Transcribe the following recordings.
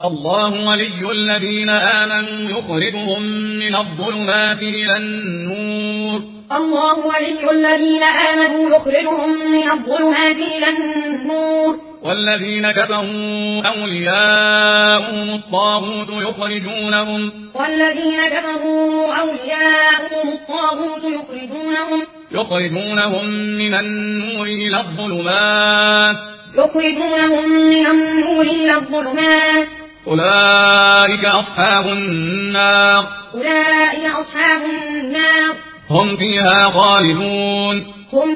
الله ولي الذين آمنوا يخرجهم من الظلمات إلى النور. الله ولي الذين آمنوا يخرجهم من الظلمات إلى النور. والذين كفروا أولياؤهم الطاغوت يخرجونهم من النور إلى الظلمات. أولئك أصحاب النار. هم فيها خالدون.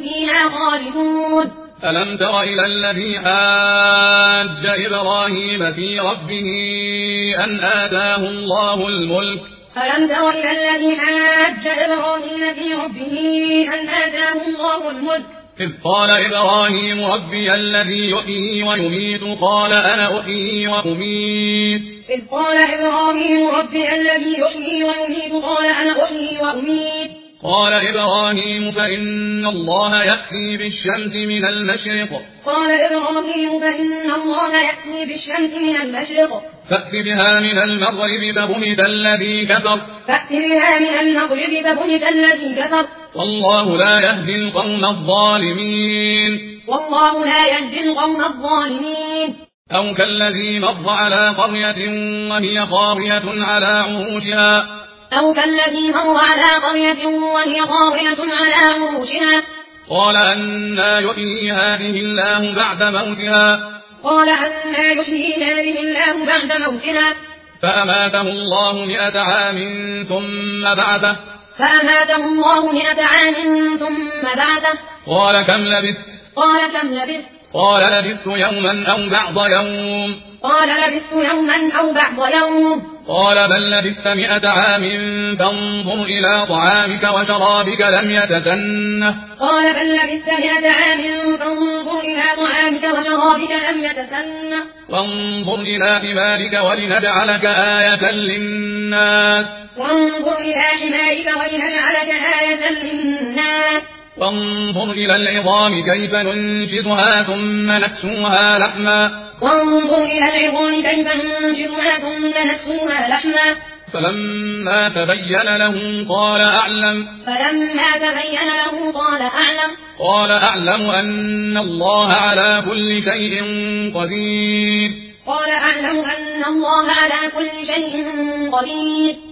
ألم تر إلى الذي حاج إبراهيم في ربه أن آتاه الله الملك. إذ قال إبراهيم ربي الذي يحيي ويميت قال أنا أحيي وأميت. قال إبراهيم فإن الله يأتي بالشمس من المشرق. فأت بها من المغرب فبهت الذي كفر. والله لا يهدي القوم الظالمين. أو كالذي مر على قرية وهي خاوية على عروشها قال أنى يحيي هذه الله بعد موتها. فأماته الله 100 عام ثم بعثه. قال كم لبثت؟ قال لبثت يوما أو بعض يوم. قال بل لبثت 100 عام فانظر إلى طعامك وشرابك لم يتسنه. وانظر إلى حمارك ولنجعلك آية للناس. وانظر إلى العظام كيف ننشدها ثم نكسوها لحما. فلما تبين له قال أعلم أن الله على كل شيء قدير.